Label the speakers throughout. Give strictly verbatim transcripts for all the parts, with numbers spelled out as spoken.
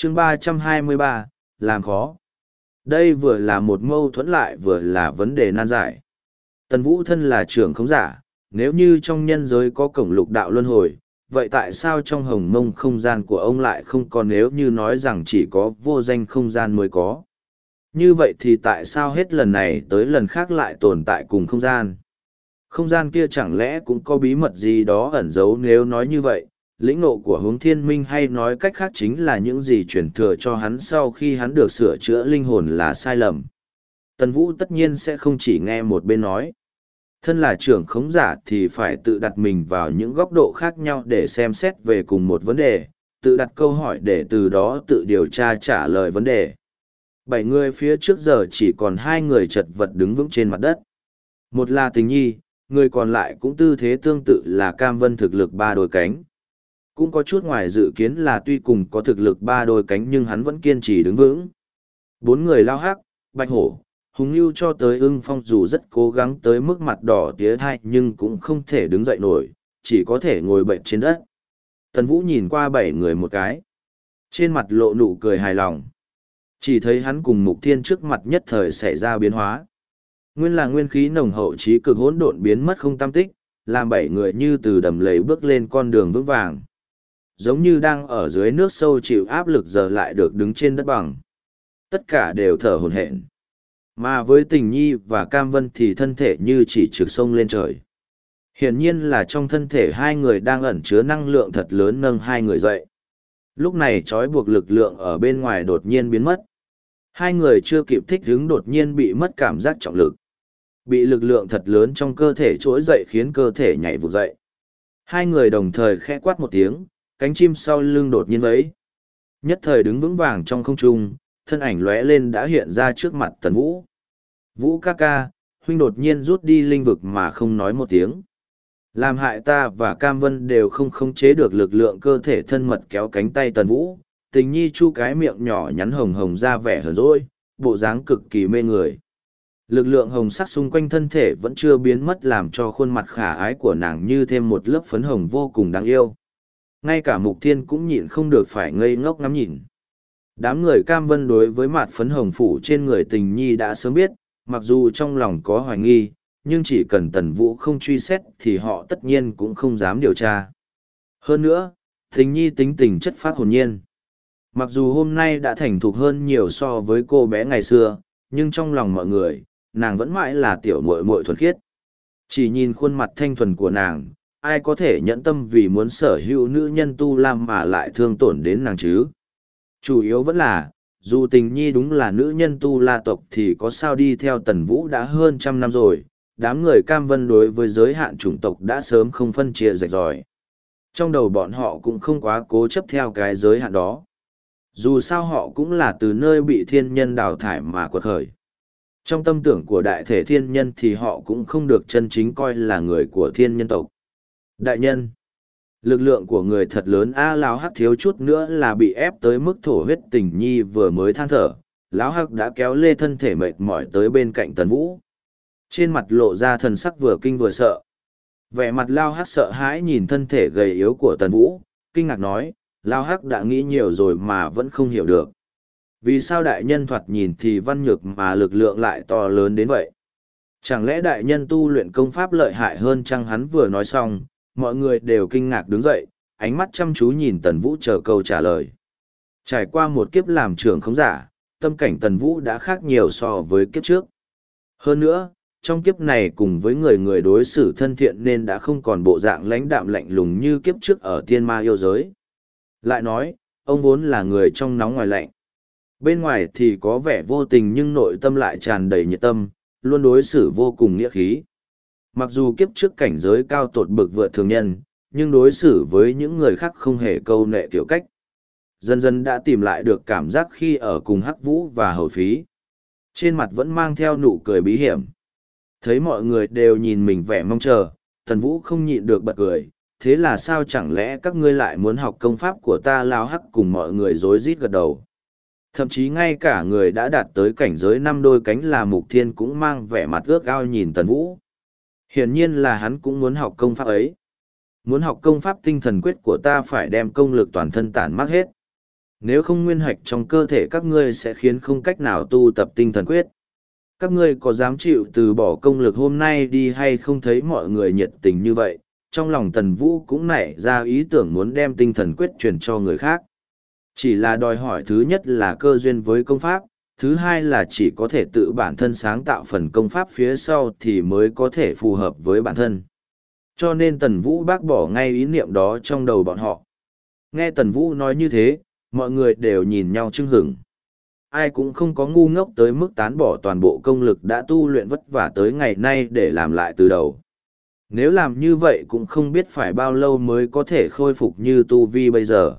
Speaker 1: chương ba trăm hai mươi ba, làm khó. Đây vừa là một mâu thuẫn lại vừa là vấn đề nan giải. Tần Vũ thân là trưởng khống giả, nếu như trong nhân giới có cổng lục đạo luân hồi, vậy tại sao trong hồng mông không gian của ông lại không có, nếu như nói rằng chỉ có vô danh không gian mới có? Như vậy thì tại sao hết lần này tới lần khác lại tồn tại cùng không gian? Không gian kia chẳng lẽ cũng có bí mật gì đó ẩn giấu? Nếu nói như vậy, lĩnh ngộ của hướng thiên minh hay nói cách khác chính là những gì truyền thừa cho hắn sau khi hắn được sửa chữa linh hồn là sai lầm. Tần Vũ tất nhiên sẽ không chỉ nghe một bên nói. Thân là trưởng khống giả thì phải tự đặt mình vào những góc độ khác nhau để xem xét về cùng một vấn đề, tự đặt câu hỏi để từ đó tự điều tra trả lời vấn đề. Bảy người phía trước giờ chỉ còn hai người chật vật đứng vững trên mặt đất. Một là Tình Nhi, người còn lại cũng tư thế tương tự là Cam Vân, thực lực ba đôi cánh. Cũng có chút ngoài dự kiến là tuy cùng có thực lực ba đôi cánh nhưng hắn vẫn kiên trì đứng vững. Bốn người Lao Hắc, Bạch Hổ, Hùng Nưu cho tới Ưng Phong dù rất cố gắng tới mức mặt đỏ tía thai nhưng cũng không thể đứng dậy nổi, chỉ có thể ngồi bệnh trên đất. Tần Vũ nhìn qua bảy người một cái. Trên mặt lộ nụ cười hài lòng. Chỉ thấy hắn cùng Mục Thiên trước mặt nhất thời xảy ra biến hóa. Nguyên là nguyên khí nồng hậu trí cực hỗn độn biến mất không tăm tích, làm bảy người như từ đầm lầy bước lên con đường vững vàng. Giống như đang ở dưới nước sâu chịu áp lực giờ lại được đứng trên đất bằng. Tất cả đều thở hổn hển. Mà với Tình Nhi và Cam Vân thì thân thể như chỉ trực sông lên trời. Hiển nhiên là trong thân thể hai người đang ẩn chứa năng lượng thật lớn nâng hai người dậy. Lúc này trói buộc lực lượng ở bên ngoài đột nhiên biến mất. Hai người chưa kịp thích ứng đột nhiên bị mất cảm giác trọng lực. Bị lực lượng thật lớn trong cơ thể trỗi dậy khiến cơ thể nhảy vụt dậy. Hai người đồng thời khẽ quát một tiếng, cánh chim sau lưng đột nhiên vẫy. Nhất thời đứng vững vàng trong không trung, thân ảnh lóe lên đã hiện ra trước mặt Tần Vũ. Vũ ca ca, huynh đột nhiên rút đi linh vực mà không nói một tiếng. Làm hại ta và Cam Vân đều không khống chế được lực lượng cơ thể thân mật kéo cánh tay Tần Vũ. Tình Nhi chu cái miệng nhỏ nhắn hồng hồng ra vẻ hờn dỗi, bộ dáng cực kỳ mê người. Lực lượng hồng sắc xung quanh thân thể vẫn chưa biến mất làm cho khuôn mặt khả ái của nàng như thêm một lớp phấn hồng vô cùng đáng yêu. Ngay cả Mục Thiên cũng nhịn không được phải ngây ngốc ngắm nhìn. Đám người Cam Vân đối với mặt phấn hồng phủ trên người Tình Nhi đã sớm biết, mặc dù trong lòng có hoài nghi, nhưng chỉ cần Tần Vũ không truy xét thì họ tất nhiên cũng không dám điều tra. Hơn nữa, Tình Nhi tính tình chất phác hồn nhiên. Mặc dù hôm nay đã thành thục hơn nhiều so với cô bé ngày xưa, nhưng trong lòng mọi người, nàng vẫn mãi là tiểu muội muội thuần khiết. Chỉ nhìn khuôn mặt thanh thuần của nàng, ai có thể nhẫn tâm vì muốn sở hữu nữ nhân tu lam mà lại thương tổn đến nàng chứ? Chủ yếu vẫn là, dù Tình Nhi đúng là nữ nhân tu la tộc thì có sao đi theo Tần Vũ đã hơn trăm năm rồi, đám người Cam Vân đối với giới hạn chủng tộc đã sớm không phân chia rạch ròi. Trong đầu bọn họ cũng không quá cố chấp theo cái giới hạn đó. Dù sao họ cũng là từ nơi bị thiên nhân đào thải mà quật khởi. Trong tâm tưởng của đại thể thiên nhân thì họ cũng không được chân chính coi là người của thiên nhân tộc. Đại nhân, lực lượng của người thật lớn a. Lão Hắc thiếu chút nữa là bị ép tới mức thổ huyết. Tình Nhi vừa mới than thở, Lão Hắc đã kéo lê thân thể mệt mỏi tới bên cạnh Tần Vũ. Trên mặt lộ ra thần sắc vừa kinh vừa sợ. Vẻ mặt Lão Hắc sợ hãi nhìn thân thể gầy yếu của Tần Vũ, kinh ngạc nói, Lão Hắc đã nghĩ nhiều rồi mà vẫn không hiểu được. Vì sao đại nhân thoạt nhìn thì văn nhược mà lực lượng lại to lớn đến vậy? Chẳng lẽ đại nhân tu luyện công pháp lợi hại hơn chăng? Hắn vừa nói xong, mọi người đều kinh ngạc đứng dậy, ánh mắt chăm chú nhìn Tần Vũ chờ câu trả lời. Trải qua một kiếp làm trưởng khống giả, tâm cảnh Tần Vũ đã khác nhiều so với kiếp trước. Hơn nữa, trong kiếp này cùng với người người đối xử thân thiện nên đã không còn bộ dạng lãnh đạm lạnh lùng như kiếp trước ở tiên ma yêu giới. Lại nói, ông vốn là người trong nóng ngoài lạnh. Bên ngoài thì có vẻ vô tình nhưng nội tâm lại tràn đầy nhiệt tâm, luôn đối xử vô cùng nghĩa khí. Mặc dù kiếp trước cảnh giới cao tột bực vượt thường nhân, nhưng đối xử với những người khác không hề câu nệ tiểu cách. Dần dần đã tìm lại được cảm giác khi ở cùng Hắc Vũ và Hầu Phí. Trên mặt vẫn mang theo nụ cười bí hiểm. Thấy mọi người đều nhìn mình vẻ mong chờ, Tần Vũ không nhịn được bật cười. Thế là sao, chẳng lẽ các ngươi lại muốn học công pháp của ta? Lao Hắc cùng mọi người rối rít gật đầu. Thậm chí ngay cả người đã đạt tới cảnh giới năm đôi cánh là Mục Thiên cũng mang vẻ mặt ước ao nhìn Tần Vũ. Hiển nhiên là hắn cũng muốn học công pháp ấy. Muốn học công pháp tinh thần quyết của ta phải đem công lực toàn thân tản mát hết. Nếu không nguyên hạch trong cơ thể các ngươi sẽ khiến không cách nào tu tập tinh thần quyết. Các ngươi có dám chịu từ bỏ công lực hôm nay đi hay không? Thấy mọi người nhiệt tình như vậy, trong lòng Tần Vũ cũng nảy ra ý tưởng muốn đem tinh thần quyết truyền cho người khác. Chỉ là đòi hỏi thứ nhất là cơ duyên với công pháp, thứ hai là chỉ có thể tự bản thân sáng tạo phần công pháp phía sau thì mới có thể phù hợp với bản thân. Cho nên Tần Vũ bác bỏ ngay ý niệm đó trong đầu bọn họ. Nghe Tần Vũ nói như thế, mọi người đều nhìn nhau chưng hửng. Ai cũng không có ngu ngốc tới mức tán bỏ toàn bộ công lực đã tu luyện vất vả tới ngày nay để làm lại từ đầu. Nếu làm như vậy cũng không biết phải bao lâu mới có thể khôi phục như tu vi bây giờ.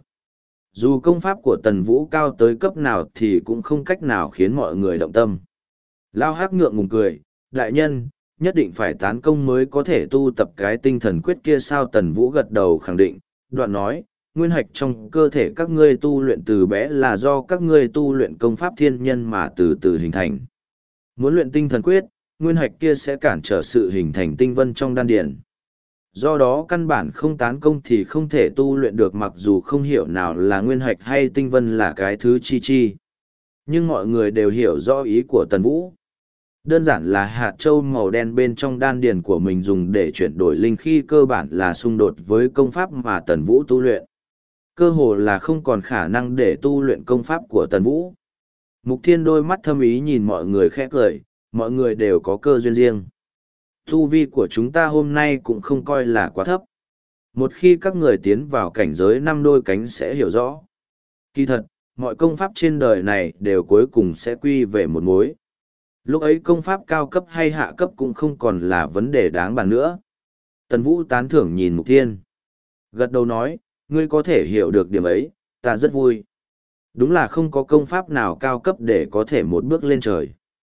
Speaker 1: Dù công pháp của Tần Vũ cao tới cấp nào thì cũng không cách nào khiến mọi người động tâm. Lao Hắc ngượng ngùng cười, đại nhân, nhất định phải tán công mới có thể tu tập cái tinh thần quyết kia sao? Tần Vũ gật đầu khẳng định, đoạn nói, nguyên hạch trong cơ thể các ngươi tu luyện từ bé là do các ngươi tu luyện công pháp thiên nhân mà từ từ hình thành. Muốn luyện tinh thần quyết, nguyên hạch kia sẽ cản trở sự hình thành tinh vân trong đan điển. Do đó căn bản không tán công thì không thể tu luyện được, mặc dù không hiểu nào là nguyên hạch hay tinh vân là cái thứ chi chi. Nhưng mọi người đều hiểu rõ ý của Tần Vũ. Đơn giản là hạt châu màu đen bên trong đan điền của mình dùng để chuyển đổi linh khí cơ bản là xung đột với công pháp mà Tần Vũ tu luyện. Cơ hồ là không còn khả năng để tu luyện công pháp của Tần Vũ. Mục Thiên đôi mắt thâm ý nhìn mọi người khẽ cười, mọi người đều có cơ duyên riêng. Tu vi của chúng ta hôm nay cũng không coi là quá thấp. Một khi các người tiến vào cảnh giới năm đôi cánh sẽ hiểu rõ. Kỳ thật, mọi công pháp trên đời này đều cuối cùng sẽ quy về một mối. Lúc ấy công pháp cao cấp hay hạ cấp cũng không còn là vấn đề đáng bàn nữa. Tần Vũ tán thưởng nhìn Mục Thiên. Gật đầu nói, ngươi có thể hiểu được điểm ấy, ta rất vui. Đúng là không có công pháp nào cao cấp để có thể một bước lên trời.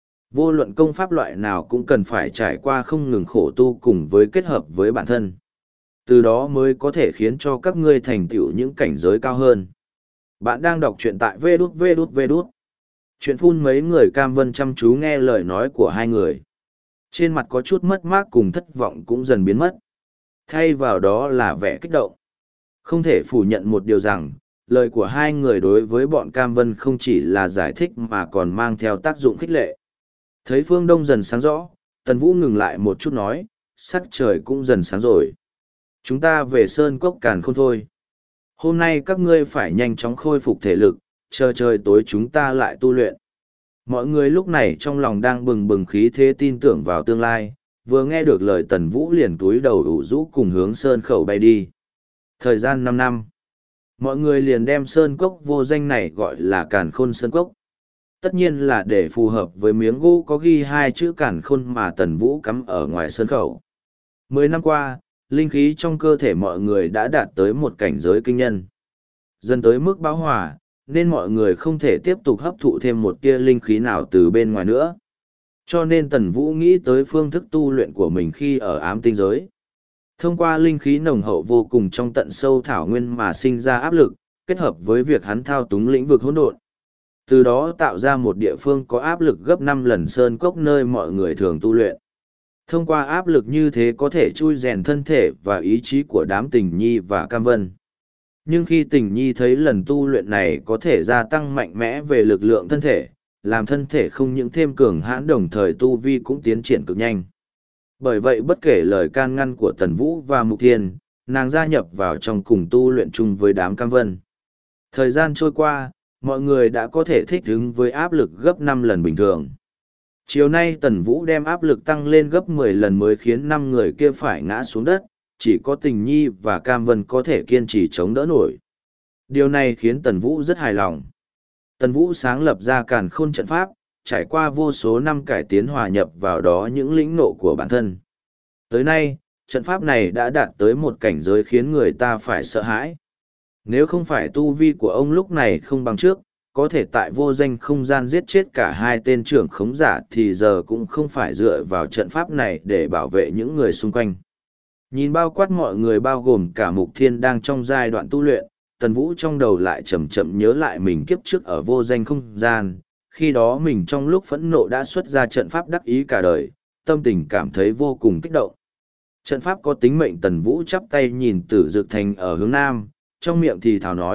Speaker 1: Vô luận công pháp loại nào cũng cần phải trải qua không ngừng khổ tu cùng với kết hợp với bản thân. Từ đó mới có thể khiến cho các ngươi thành tựu những cảnh giới cao hơn. Bạn đang đọc truyện tại vê đút vê đút vê đút. Chuyện phun mấy người cam vân chăm chú nghe lời nói của hai người. Trên mặt có chút mất mát cùng thất vọng cũng dần biến mất. Thay vào đó là vẻ kích động. Không thể phủ nhận một điều rằng, lời của hai người đối với bọn Cam Vân không chỉ là giải thích mà còn mang theo tác dụng khích lệ. Thấy phương đông dần sáng rõ, Tần Vũ ngừng lại một chút nói, sắc trời cũng dần sáng rồi. Chúng ta về Sơn Cốc Càn Khôn thôi. Hôm nay các ngươi phải nhanh chóng khôi phục thể lực, chờ trời tối chúng ta lại tu luyện. Mọi người lúc này trong lòng đang bừng bừng khí thế tin tưởng vào tương lai, vừa nghe được lời Tần Vũ liền túi đầu ủ rũ cùng hướng Sơn Khẩu bay đi. Thời gian năm năm, mọi người liền đem Sơn Cốc vô danh này gọi là Càn Khôn Sơn Cốc. Tất nhiên là để phù hợp với miếng gỗ có ghi hai chữ Càn Khôn mà Tần Vũ cắm ở ngoài Sơn Khẩu. Mười năm qua, linh khí trong cơ thể mọi người đã đạt tới một cảnh giới kinh nhân. Dần tới mức bão hòa, nên mọi người không thể tiếp tục hấp thụ thêm một tia linh khí nào từ bên ngoài nữa. Cho nên Tần Vũ nghĩ tới phương thức tu luyện của mình khi ở ám tinh giới. Thông qua linh khí nồng hậu vô cùng trong tận sâu thảo nguyên mà sinh ra áp lực, kết hợp với việc hắn thao túng lĩnh vực hỗn độn. Từ đó tạo ra một địa phương có áp lực gấp năm lần Sơn Cốc nơi mọi người thường tu luyện. Thông qua áp lực như thế có thể chui rèn thân thể và ý chí của đám Tình Nhi và Cam Vân. Nhưng khi Tình Nhi thấy lần tu luyện này có thể gia tăng mạnh mẽ về lực lượng thân thể, làm thân thể không những thêm cường hãn đồng thời tu vi cũng tiến triển cực nhanh. Bởi vậy bất kể lời can ngăn của Tần Vũ và Mục Thiên, nàng gia nhập vào trong cùng tu luyện chung với đám Cam Vân. Thời gian trôi qua, mọi người đã có thể thích ứng với áp lực gấp năm lần bình thường. Chiều nay Tần Vũ đem áp lực tăng lên gấp mười lần mới khiến năm người kia phải ngã xuống đất, chỉ có Tình Nhi và Cam Vân có thể kiên trì chống đỡ nổi. Điều này khiến Tần Vũ rất hài lòng. Tần Vũ sáng lập ra Càn Khôn trận pháp, trải qua vô số năm cải tiến hòa nhập vào đó những lĩnh nộ của bản thân. Tới nay, trận pháp này đã đạt tới một cảnh giới khiến người ta phải sợ hãi. Nếu không phải tu vi của ông lúc này không bằng trước, có thể tại vô danh không gian giết chết cả hai tên trưởng khống giả thì giờ cũng không phải dựa vào trận pháp này để bảo vệ những người xung quanh. Nhìn bao quát mọi người bao gồm cả Mục Thiên đang trong giai đoạn tu luyện, Tần Vũ trong đầu lại chậm chậm nhớ lại mình kiếp trước ở vô danh không gian, khi đó mình trong lúc phẫn nộ đã xuất ra trận pháp đắc ý cả đời, tâm tình cảm thấy vô cùng kích động. Trận pháp có tính mệnh. Tần Vũ chắp tay nhìn Tử Dực Thành ở hướng nam, trong miệng thì thào nói,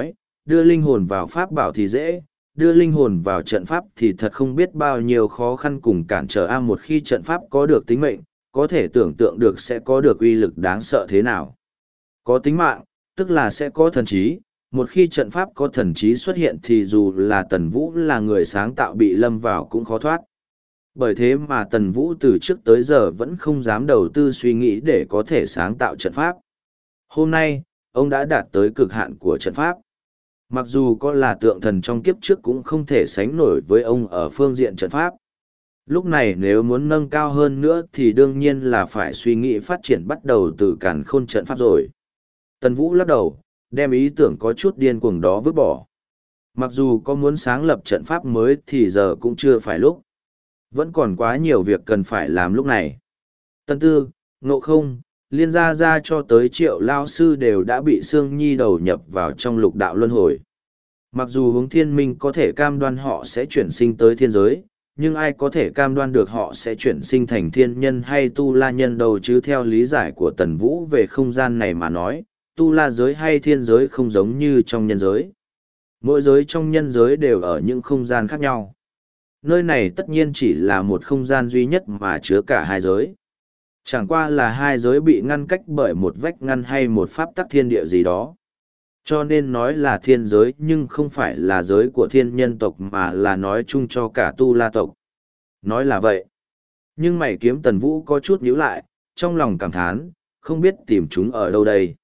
Speaker 1: đưa linh hồn vào pháp bảo thì dễ, đưa linh hồn vào trận pháp thì thật không biết bao nhiêu khó khăn cùng cản trở. A một khi trận pháp có được tính mệnh, có thể tưởng tượng được sẽ có được uy lực đáng sợ thế nào. Có tính mạng, tức là sẽ có thần trí, một khi trận pháp có thần trí xuất hiện thì dù là Tần Vũ là người sáng tạo bị lâm vào cũng khó thoát. Bởi thế mà Tần Vũ từ trước tới giờ vẫn không dám đầu tư suy nghĩ để có thể sáng tạo trận pháp. Hôm nay, ông đã đạt tới cực hạn của trận pháp. Mặc dù có là tượng thần trong kiếp trước cũng không thể sánh nổi với ông ở phương diện trận pháp. Lúc này nếu muốn nâng cao hơn nữa thì đương nhiên là phải suy nghĩ phát triển bắt đầu từ càn khôn trận pháp rồi. Tần Vũ lắc đầu, đem ý tưởng có chút điên cuồng đó vứt bỏ. Mặc dù có muốn sáng lập trận pháp mới thì giờ cũng chưa phải lúc. Vẫn còn quá nhiều việc cần phải làm lúc này. Tân Tư, Ngộ Không, Liên Gia Gia cho tới Triệu Lao Sư đều đã bị Sương Nhi đầu nhập vào trong lục đạo luân hồi. Mặc dù hướng thiên minh có thể cam đoan họ sẽ chuyển sinh tới thiên giới, nhưng ai có thể cam đoan được họ sẽ chuyển sinh thành thiên nhân hay tu la nhân đâu chứ. Theo lý giải của Tần Vũ về không gian này mà nói, tu la giới hay thiên giới không giống như trong nhân giới. Mỗi giới trong nhân giới đều ở những không gian khác nhau. Nơi này tất nhiên chỉ là một không gian duy nhất mà chứa cả hai giới. Chẳng qua là hai giới bị ngăn cách bởi một vách ngăn hay một pháp tắc thiên địa gì đó. Cho nên nói là thiên giới nhưng không phải là giới của thiên nhân tộc mà là nói chung cho cả tu la tộc. Nói là vậy. Nhưng mày kiếm Tần Vũ có chút nhíu lại, trong lòng cảm thán, không biết tìm chúng ở đâu đây.